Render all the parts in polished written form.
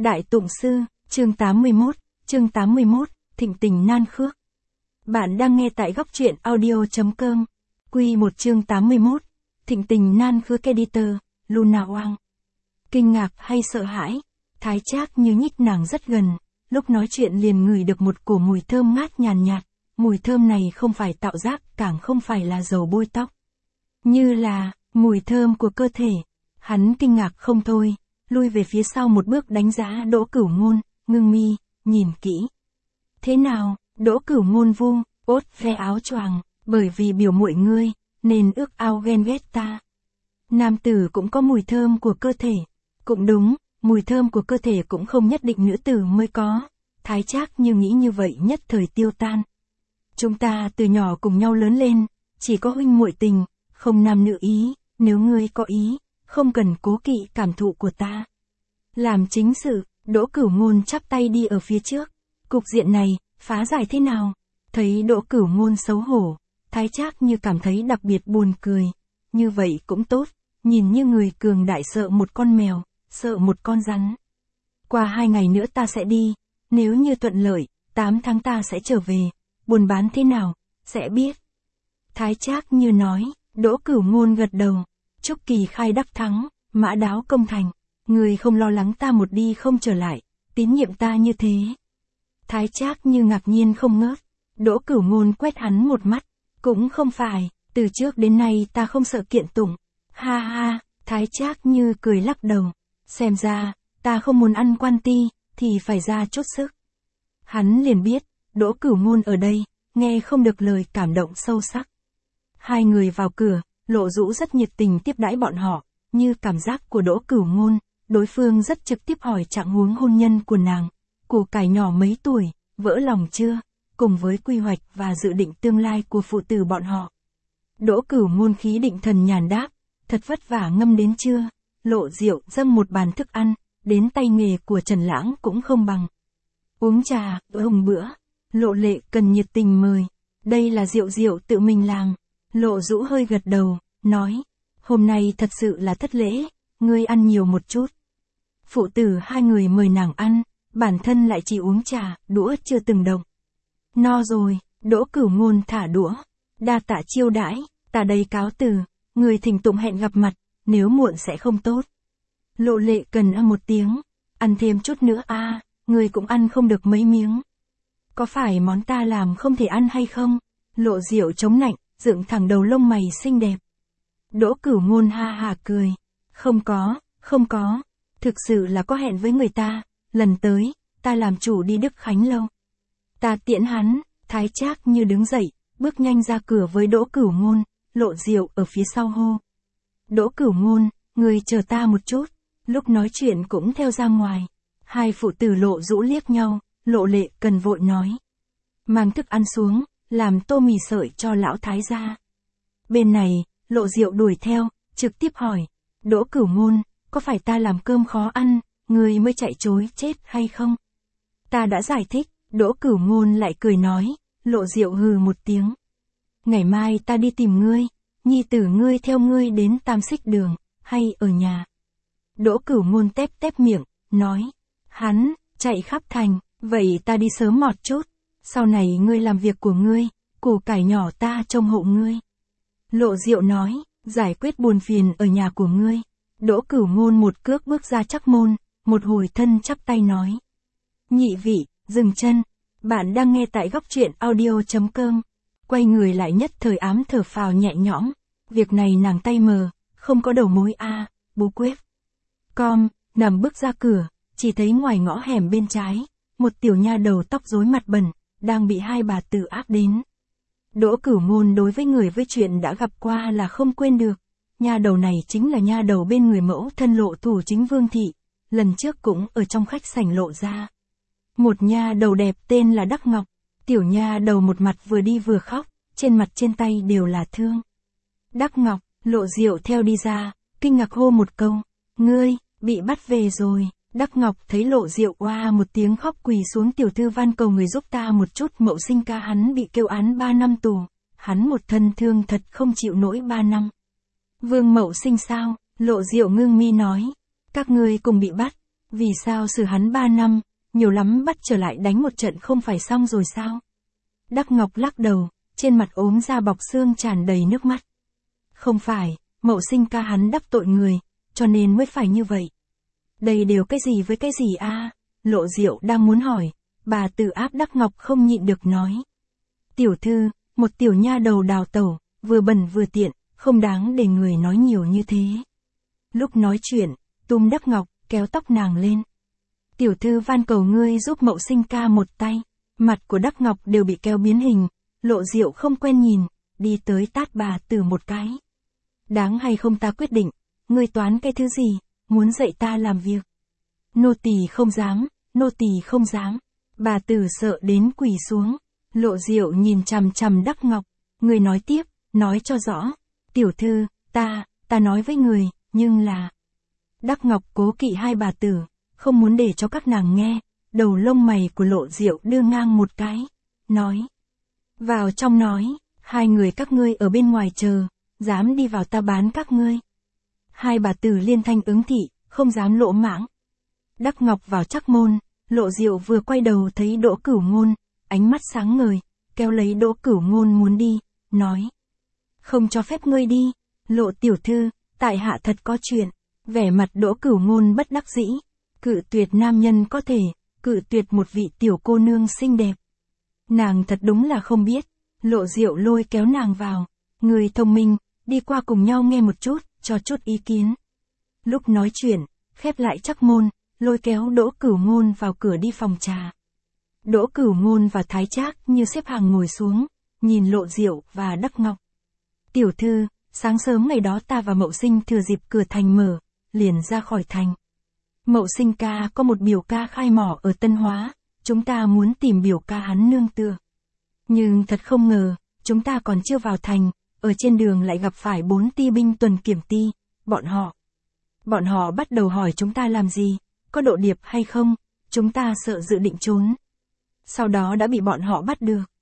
Đại Tụng Sư, chương 81, Thịnh tình nan khước. Bạn đang nghe tại góc truyện audio.com. Quy 1 chương 81, Thịnh tình nan khước. Editor, Luna Wang. Kinh ngạc hay sợ hãi, Thái Trác như nhích nàng rất gần, lúc nói chuyện liền ngửi được một cổ mùi thơm ngát nhàn nhạt, mùi thơm này không phải tạo giác, càng không phải là dầu bôi tóc. Như là, mùi thơm của cơ thể. Hắn kinh ngạc không thôi, lui về phía sau một bước đánh giá Đỗ Cửu Ngôn, ngưng mi, nhìn kỹ. Thế nào? Đỗ Cửu Ngôn vung, ốt ve áo choàng, bởi vì biểu muội ngươi, nên ước ao ghen ghét ta. Nam tử cũng có mùi thơm của cơ thể. Cũng đúng, mùi thơm của cơ thể cũng không nhất định nữ tử mới có. Thái Trác như nghĩ như vậy nhất thời tiêu tan. Chúng ta từ nhỏ cùng nhau lớn lên, chỉ có huynh muội tình, không nam nữ ý, nếu ngươi có ý, không cần cố kỵ cảm thụ của ta. Làm chính sự, Đỗ Cửu Ngôn chắp tay đi ở phía trước. Cục diện này, phá giải thế nào? Thấy Đỗ Cửu Ngôn xấu hổ, Thái Trác như cảm thấy đặc biệt buồn cười. Như vậy cũng tốt, nhìn như người cường đại sợ một con mèo, sợ một con rắn. Qua 2 ngày nữa ta sẽ đi, nếu như thuận lợi, 8 tháng ta sẽ trở về, buôn bán thế nào, sẽ biết. Thái Trác như nói, Đỗ Cửu Ngôn gật đầu. Chúc kỳ khai đắc thắng, mã đáo công thành. Người không lo lắng ta một đi không trở lại, tín nhiệm ta như thế. Thái Trác như ngạc nhiên không ngớt. Đỗ Cửu Ngôn quét hắn một mắt. Cũng không phải, từ trước đến nay ta không sợ kiện tụng. Ha ha, Thái Trác như cười lắc đầu. Xem ra, ta không muốn ăn quan ti, thì phải ra chút sức. Hắn liền biết, Đỗ Cửu Ngôn ở đây, nghe không được lời cảm động sâu sắc. Hai người vào cửa, Lộ Dũ rất nhiệt tình tiếp đãi bọn họ, như cảm giác của Đỗ Cửu Ngôn, đối phương rất trực tiếp hỏi trạng huống hôn nhân của nàng, củ cải nhỏ mấy tuổi, vỡ lòng chưa, cùng với quy hoạch và dự định tương lai của phụ tử bọn họ. Đỗ Cửu Ngôn khí định thần nhàn đáp, thật vất vả ngâm đến chưa, lộ rượu dâng một bàn thức ăn, đến tay nghề của Trần Lãng cũng không bằng. Uống trà, hồng bữa, Lộ Lệ cần nhiệt tình mời, đây là rượu tự mình làm. Lộ Dũ hơi gật đầu, nói, hôm nay thật sự là thất lễ, ngươi ăn nhiều một chút. Phụ tử hai người mời nàng ăn, bản thân lại chỉ uống trà, đũa chưa từng động. No rồi, Đỗ Cửu Ngôn thả đũa, đa tạ chiêu đãi, ta đây cáo từ, người thỉnh tụng hẹn gặp mặt, nếu muộn sẽ không tốt. Lộ Lệ cần một tiếng, ăn thêm chút nữa người cũng ăn không được mấy miếng. Có phải món ta làm không thể ăn hay không? Lộ Diệu chống nạnh, dựng thẳng đầu lông mày xinh đẹp. Đỗ Cửu Ngôn ha hà cười. Không có. Thực sự là có hẹn với người ta, lần tới, ta làm chủ đi Đức Khánh lâu. Ta tiễn hắn, Thái Trác như đứng dậy, bước nhanh ra cửa với Đỗ Cửu Ngôn, Lộ Diệu ở phía sau hô. Đỗ Cửu Ngôn, người chờ ta một chút, lúc nói chuyện cũng theo ra ngoài. Hai phụ tử Lộ Dũ liếc nhau, Lộ Lệ cần vội nói. Mang thức ăn xuống, làm tô mì sợi cho lão thái gia. Bên này, Lộ Diệu đuổi theo, trực tiếp hỏi, Đỗ Cửu Ngôn, có phải ta làm cơm khó ăn, người mới chạy chối chết hay không? Ta đã giải thích, Đỗ Cửu Ngôn lại cười nói, Lộ Diệu hừ một tiếng. Ngày mai ta đi tìm ngươi, nhi tử ngươi theo ngươi đến Tam Xích Đường, hay ở nhà? Đỗ Cửu Ngôn tép miệng, nói, hắn, chạy khắp thành, vậy ta đi sớm mọt chút. Sau này ngươi làm việc của ngươi, củ cải nhỏ ta trông hộ ngươi. Lộ Diệu nói, giải quyết buồn phiền ở nhà của ngươi. Đỗ Cửu Ngôn một cước bước ra chắc môn, một hồi thân chắp tay nói. Nhị vị, dừng chân. Bạn đang nghe tại góc truyện audio.com. Quay người lại nhất thời ám thở phào nhẹ nhõm. Việc này nàng tay mờ, không có đầu mối bú quếp. Nằm bước ra cửa, chỉ thấy ngoài ngõ hẻm bên trái, một tiểu nha đầu tóc rối mặt bẩn, đang bị hai bà tử áp đến. Đỗ Cửu Ngôn đối với người với chuyện đã gặp qua là không quên được. Nha đầu này chính là nha đầu bên người mẫu thân Lộ thủ chính Vương thị, lần trước cũng ở trong khách sảnh Lộ ra. Một nha đầu đẹp tên là Đắc Ngọc, tiểu nha đầu một mặt vừa đi vừa khóc, trên mặt trên tay đều là thương. Đắc Ngọc, Lộ Diệu theo đi ra, kinh ngạc hô một câu, ngươi, bị bắt về rồi. Đắc Ngọc thấy Lộ Diệu oa một tiếng khóc quỳ xuống, tiểu thư van cầu người giúp ta một chút, mậu sinh ca hắn bị kêu án 3 năm tù, hắn một thân thương thật không chịu nổi 3 năm. Vương Mậu Sinh sao? Lộ Diệu ngưng mi nói, các ngươi cùng bị bắt, Vì sao xử hắn 3 năm, nhiều lắm bắt trở lại đánh một trận không phải xong rồi sao? Đắc Ngọc lắc đầu, trên mặt ốm da bọc xương tràn đầy nước mắt. Không phải, Mậu Sinh ca hắn đắc tội người, cho nên mới phải như vậy. Đây đều cái gì với cái gì a? Lộ Diệu đang muốn hỏi, bà Tử Áp Đắc Ngọc không nhịn được nói. Tiểu thư, một tiểu nha đầu đào tẩu, vừa bẩn vừa tiện, không đáng để người nói nhiều như thế. Lúc nói chuyện, túm Đắc Ngọc, kéo tóc nàng lên. Tiểu thư van cầu ngươi giúp Mậu Sinh ca một tay. Mặt của Đắc Ngọc đều bị kéo biến hình, Lộ Diệu không quen nhìn, đi tới tát bà Tử một cái. Đáng hay không ta quyết định, ngươi toán cái thứ gì, muốn dạy ta làm việc. Nô tỳ không dám, nô tỳ không dám. Bà Tử sợ đến quỳ xuống. Lộ Diệu nhìn chằm chằm Đắc Ngọc, người nói tiếp, nói cho rõ. Tiểu thư, ta nói với người, nhưng là... Đắc Ngọc cố kỵ hai bà tử, không muốn để cho các nàng nghe, đầu lông mày của Lộ Diệu đưa ngang một cái, nói. Vào trong nói, hai người các ngươi ở bên ngoài chờ, dám đi vào ta bán các ngươi. Hai bà tử liên thanh ứng thị, không dám lỗ mãng. Đắc Ngọc vào Trắc Môn, Lộ Diệu vừa quay đầu thấy Đỗ Cửu Ngôn, ánh mắt sáng ngời, kéo lấy Đỗ Cửu Ngôn muốn đi, nói. Không cho phép ngươi đi, Lộ tiểu thư, tại hạ thật có chuyện. Vẻ mặt Đỗ Cửu Ngôn bất đắc dĩ, cự tuyệt nam nhân có thể, cự tuyệt một vị tiểu cô nương xinh đẹp. Nàng thật đúng là không biết, Lộ Diệu lôi kéo nàng vào, người thông minh, đi qua cùng nhau nghe một chút, cho chút ý kiến. Lúc nói chuyện, khép lại Trắc Môn, lôi kéo Đỗ Cửu Ngôn vào cửa đi phòng trà. Đỗ Cửu Ngôn và Thái Trác như xếp hàng ngồi xuống, nhìn Lộ Diệu và Đắc Ngọc. Tiểu thư, sáng sớm ngày đó ta và Mậu Sinh thừa dịp cửa thành mở, liền ra khỏi thành. Mậu Sinh ca có một biểu ca khai mỏ ở Tân Hóa, chúng ta muốn tìm biểu ca hắn nương tựa. Nhưng thật không ngờ, chúng ta còn chưa vào thành, ở trên đường lại gặp phải 4 ti binh tuần kiểm ti, bọn họ bắt đầu hỏi chúng ta làm gì, có độ điệp hay không, chúng ta sợ dự định trốn. Sau đó đã bị bọn họ bắt được.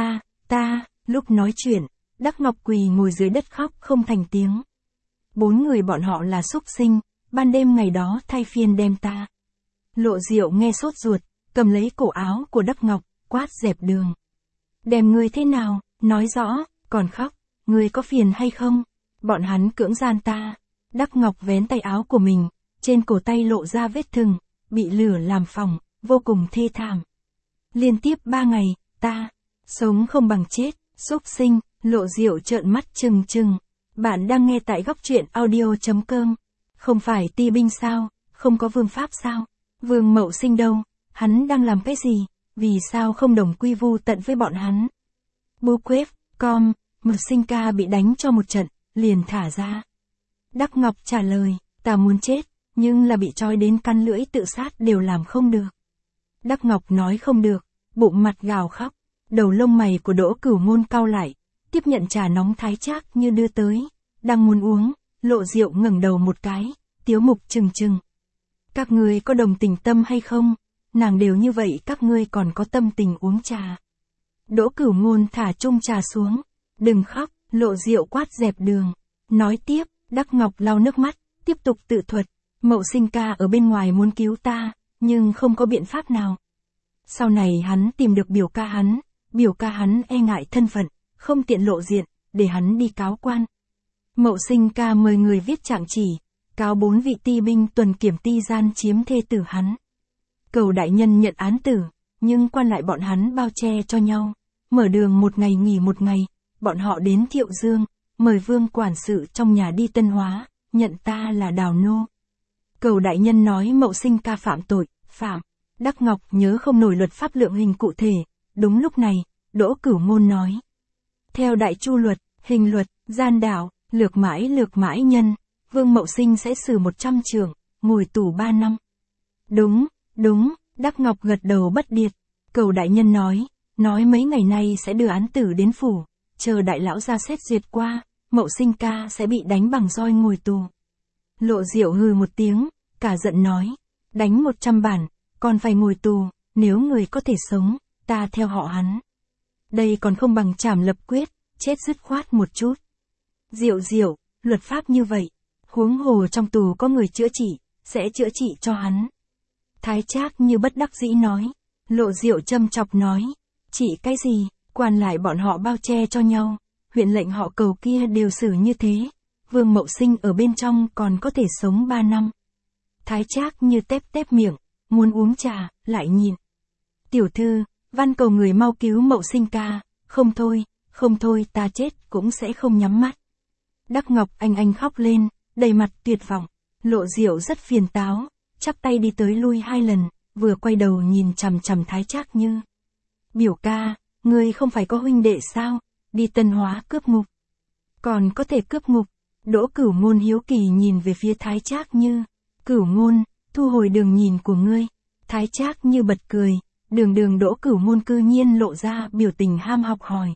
Lúc nói chuyện, Đắc Ngọc quỳ ngồi dưới đất khóc không thành tiếng. 4 người bọn họ là súc sinh, ban đêm ngày đó thay phiên đem ta. Lộ Diệu nghe sốt ruột, cầm lấy cổ áo của Đắc Ngọc, quát dẹp đường. Đem ngươi thế nào, nói rõ, còn khóc, ngươi có phiền hay không? Bọn hắn cưỡng gian ta. Đắc Ngọc vén tay áo của mình, trên cổ tay lộ ra vết thừng, bị lửa làm phỏng, vô cùng thê thảm. Liên tiếp 3 ngày, ta sống không bằng chết, súc sinh. Lộ Diệu trợn mắt trừng trừng. Bạn đang nghe tại góc truyện audio.com. Không phải ti binh sao, không có vương pháp sao? Vương Mậu Sinh đâu, hắn đang làm cái gì, vì sao không đồng quy vu tận với bọn hắn? Mậu Sinh ca bị đánh cho một trận, liền thả ra. Đắc Ngọc trả lời, ta muốn chết, nhưng là bị trói đến căn lưỡi tự sát đều làm không được. Đắc Ngọc nói không được, bụng mặt gào khóc, đầu lông mày của Đỗ Cửu Ngôn cau lại, tiếp nhận trà nóng Thái Trác như đưa tới, đang muốn uống, Lộ Diệu ngẩng đầu một cái, tiếu mục trừng trừng. Các ngươi có đồng tình tâm hay không? Nàng đều như vậy các ngươi còn có tâm tình uống trà. Đỗ Cửu Ngôn thả chung trà xuống, đừng khóc, Lộ Diệu quát dẹp đường. Nói tiếp, Đắc Ngọc lau nước mắt, tiếp tục tự thuật, Mậu Sinh ca ở bên ngoài muốn cứu ta, nhưng không có biện pháp nào. Sau này hắn tìm được biểu ca hắn e ngại thân phận, không tiện lộ diện, để hắn đi cáo quan. Mậu Sinh ca mời người viết trạng chỉ, cáo 4 vị ti binh tuần kiểm ti gian chiếm thê tử hắn. Cầu đại nhân nhận án tử, nhưng quan lại bọn hắn bao che cho nhau, mở đường một ngày nghỉ một ngày, bọn họ đến Thiệu Dương, mời vương quản sự trong nhà đi Tân Hóa, nhận ta là đào nô. Cầu đại nhân nói Mậu Sinh ca phạm tội, phạm. Đắc Ngọc nhớ không nổi luật pháp lượng hình cụ thể, đúng lúc này, Đỗ Cửu Ngôn nói. Theo Đại Chu luật, hình luật, gian đạo, lược mãi nhân, Vương Mậu Sinh sẽ xử 100 trượng, ngồi tù 3 năm. Đúng, Đắc Ngọc gật đầu bất điệt. Cầu đại nhân nói mấy ngày nay sẽ đưa án tử đến phủ, chờ đại lão ra xét duyệt qua, Mậu Sinh ca sẽ bị đánh bằng roi ngồi tù. Lộ Diệu hừ một tiếng, cả giận nói, đánh 100 bản, còn phải ngồi tù, nếu người có thể sống, ta theo họ hắn. Đây còn không bằng trảm lập quyết, chết dứt khoát một chút. Diệu, luật pháp như vậy, huống hồ trong tù có người chữa trị, sẽ chữa trị cho hắn. Thái Trác Như bất đắc dĩ nói. Lộ Diệu châm chọc nói. Chỉ cái gì, quan lại bọn họ bao che cho nhau, huyện lệnh họ Cầu kia đều xử như thế. Vương Mậu Sinh ở bên trong còn có thể sống 3 năm. Thái Trác Như tép tép miệng, muốn uống trà, lại nhìn. Tiểu thư, van cầu người mau cứu Mậu Sinh ca, không thôi ta chết cũng sẽ không nhắm mắt. Đắc Ngọc anh khóc lên, đầy mặt tuyệt vọng. Lộ Diệu rất phiền táo, chắp tay đi tới lui 2 lần, vừa quay đầu nhìn chằm chằm Thái Trác Như. Biểu ca, ngươi không phải có huynh đệ sao, đi Tân Hóa cướp ngục. Còn có thể cướp ngục. Đỗ Cửu Ngôn hiếu kỳ nhìn về phía Thái Trác Như. Cửu Ngôn, thu hồi đường nhìn của ngươi. Thái Trác Như bật cười, đường Đỗ Cửu Ngôn cư nhiên lộ ra biểu tình ham học hỏi.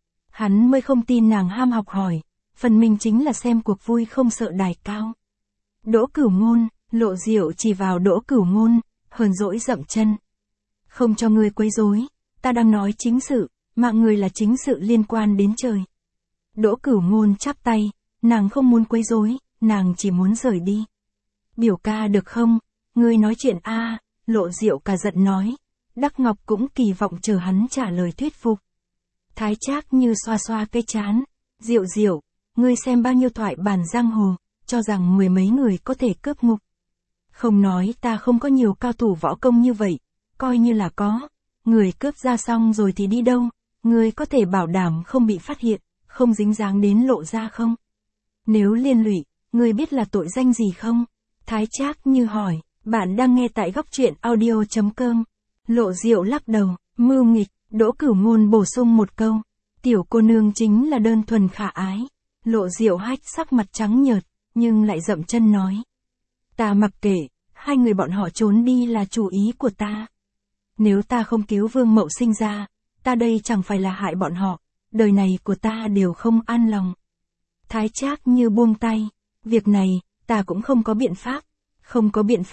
Hắn mới không tin nàng ham học hỏi, phần mình chính là xem cuộc vui không sợ đài cao. Đỗ Cửu Ngôn, Lộ Diệu chỉ vào Đỗ Cửu Ngôn, hờn dỗi dậm chân. Không cho ngươi quấy rối, ta đang nói chính sự, mạng người là chính sự liên quan đến trời. Đỗ Cửu Ngôn chắp tay, nàng không muốn quấy rối, nàng chỉ muốn rời đi. Biểu ca được không, ngươi nói chuyện a, Lộ Diệu cả giận nói. Đắc Ngọc cũng kỳ vọng chờ hắn trả lời thuyết phục. Thái Trác Như xoa xoa cái trán. Diệu, ngươi xem bao nhiêu thoại bản giang hồ, cho rằng 10 mấy người có thể cướp ngục. Không nói ta không có nhiều cao thủ võ công như vậy, coi như là có. Người cướp ra xong rồi thì đi đâu, ngươi có thể bảo đảm không bị phát hiện, không dính dáng đến Lộ gia không? Nếu liên lụy, ngươi biết là tội danh gì không? Thái Trác Như hỏi. Bạn đang nghe tại góc truyện audio.com. Lộ Diệu lắc đầu, mưu nghịch. Đỗ Cửu Ngôn bổ sung một câu. Tiểu cô nương chính là đơn thuần khả ái. Lộ Diệu hách sắc mặt trắng nhợt, nhưng lại dậm chân nói. Ta mặc kệ, 2 người bọn họ trốn đi là chủ ý của ta. Nếu ta không cứu Vương Mậu Sinh ra, ta đây chẳng phải là hại bọn họ, đời này của ta đều không an lòng. Thái Trác Như buông tay. Việc này, ta cũng không có biện pháp. Không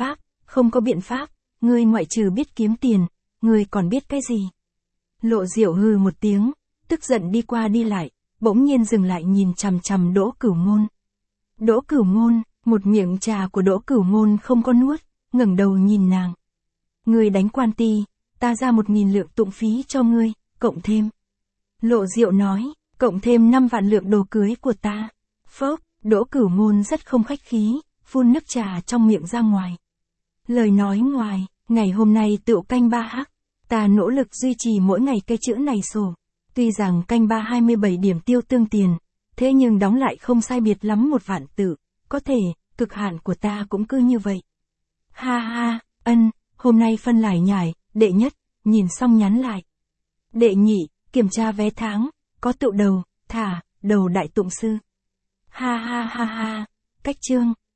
có biện pháp, ngươi ngoại trừ biết kiếm tiền, ngươi còn biết cái gì? Lộ Diệu hừ một tiếng, tức giận đi qua đi lại, bỗng nhiên dừng lại nhìn chằm chằm Đỗ Cửu Ngôn. Đỗ Cửu Ngôn, một miệng trà của Đỗ Cửu Ngôn không có nuốt, ngẩng đầu nhìn nàng. Ngươi đánh quan ti, ta ra 1.000 lượng tụng phí cho ngươi, cộng thêm. Lộ Diệu nói, cộng thêm 5 vạn lượng đồ cưới của ta. Phốc, Đỗ Cửu Ngôn rất không khách khí, phun nước trà trong miệng ra ngoài. Lời nói ngoài, ngày hôm nay tựu canh 3 hắc, ta nỗ lực duy trì mỗi ngày cái chữ này sổ. Tuy rằng canh 3 27 điểm tiêu tương tiền, thế nhưng đóng lại không sai biệt lắm 1 vạn tự, có thể, cực hạn của ta cũng cứ như vậy. Ha ha, hôm nay phân lải nhải, đệ nhất, nhìn xong nhắn lại. Đệ nhị, kiểm tra vé tháng, có tựu đầu, thả, đầu đại tụng sư. Ha ha ha ha, cách chương.